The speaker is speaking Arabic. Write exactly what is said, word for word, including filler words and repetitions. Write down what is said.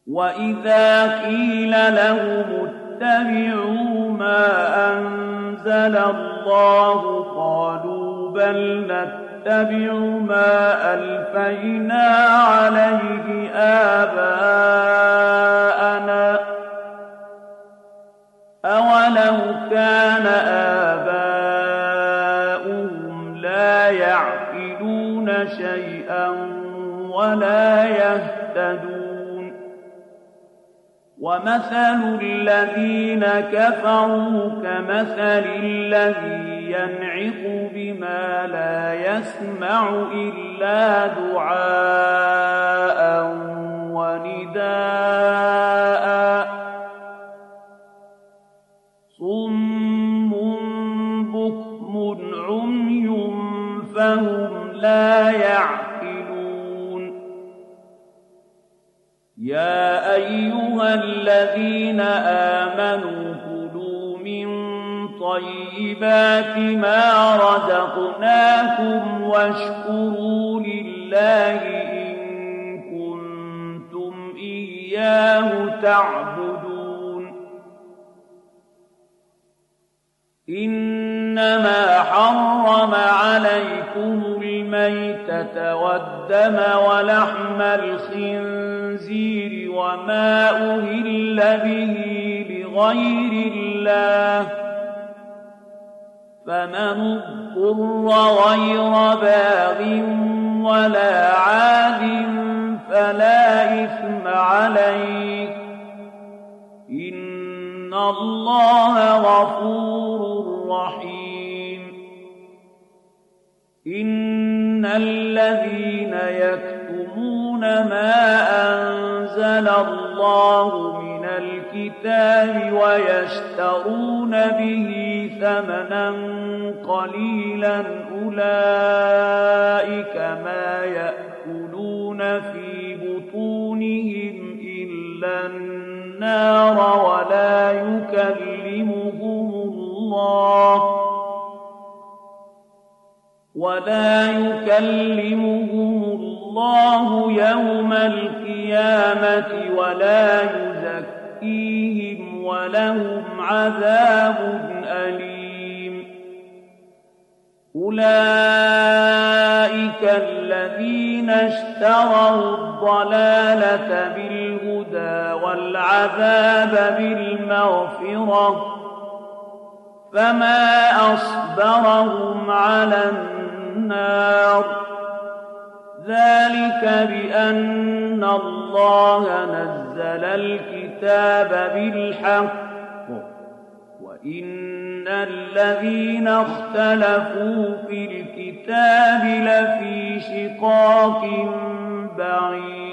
وإذا قيل لهم اتبعوا ما أنزل الله قالوا بل نتبع ما ألفينا عليه آباءنا أولو كان آباؤهم لا يعقلون شيئا ولا يهتدون ومثل الذين كفروا كمثل الذي ينعق بما لا يسمع إلا دعاء ونداء صم بكم عمي فهم لا يعقلون يا أيها الذين آمنوا كلوا من طيبات ما رزقناكم واشكروا لله إن كنتم إياه تعبدون إنما حرم عليكم الميتة والدم ولحم الخنزير وما أهل به لغير الله فمن اضطر غير باغ ولا عاد فلا إثم عليه إن الله غفور رحيم إن الذين يكتمون ما أنزل الله من الكتاب ويشترون به ثمنا قليلا أولئك ما يأكلون في بطونهم إلا النار ولا يكلمهم الله ولا يكلمهم الله يوم القيامة ولا يزكيهم ولهم عذاب أليم أولئك الذين اشتروا الضلالة بالهدى والعذاب بالمغفرة فما أصبرهم على النار ذلك بأن الله نزل الكتاب بالحق وإن الذين اختلفوا في الكتاب لفي شقاق بعيد